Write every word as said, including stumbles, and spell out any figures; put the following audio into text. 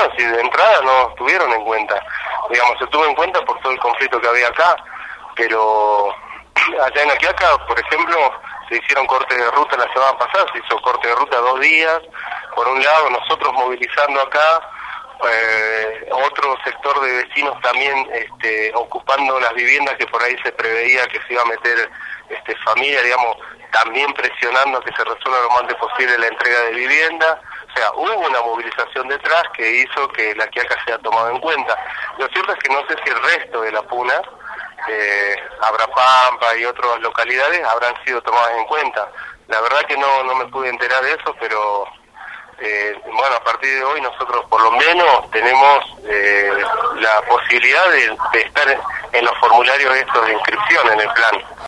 bueno, si de entrada no estuvieron en cuenta, digamos, se tuvo en cuenta por todo el conflicto que había acá, pero allá en La Quiaca, por ejemplo, se hicieron cortes de ruta la semana pasada, se hizo corte de ruta dos días, por un lado nosotros movilizando acá, eh, otro sector de vecinos también este, ocupando las viviendas que por ahí se preveía que se iba a meter este, familia, digamos, también presionando que se resuelva lo más antes posible la entrega de vivienda. O sea, hubo una movilización detrás que hizo que La Quiaca sea tomado en cuenta. Lo cierto es que no sé si el resto de la Puna, eh, Abrapampa y otras localidades habrán sido tomadas en cuenta. La verdad que no, no me pude enterar de eso, pero eh, bueno, a partir de hoy nosotros por lo menos tenemos eh, la posibilidad de, de estar en los formularios estos de inscripción en el plan.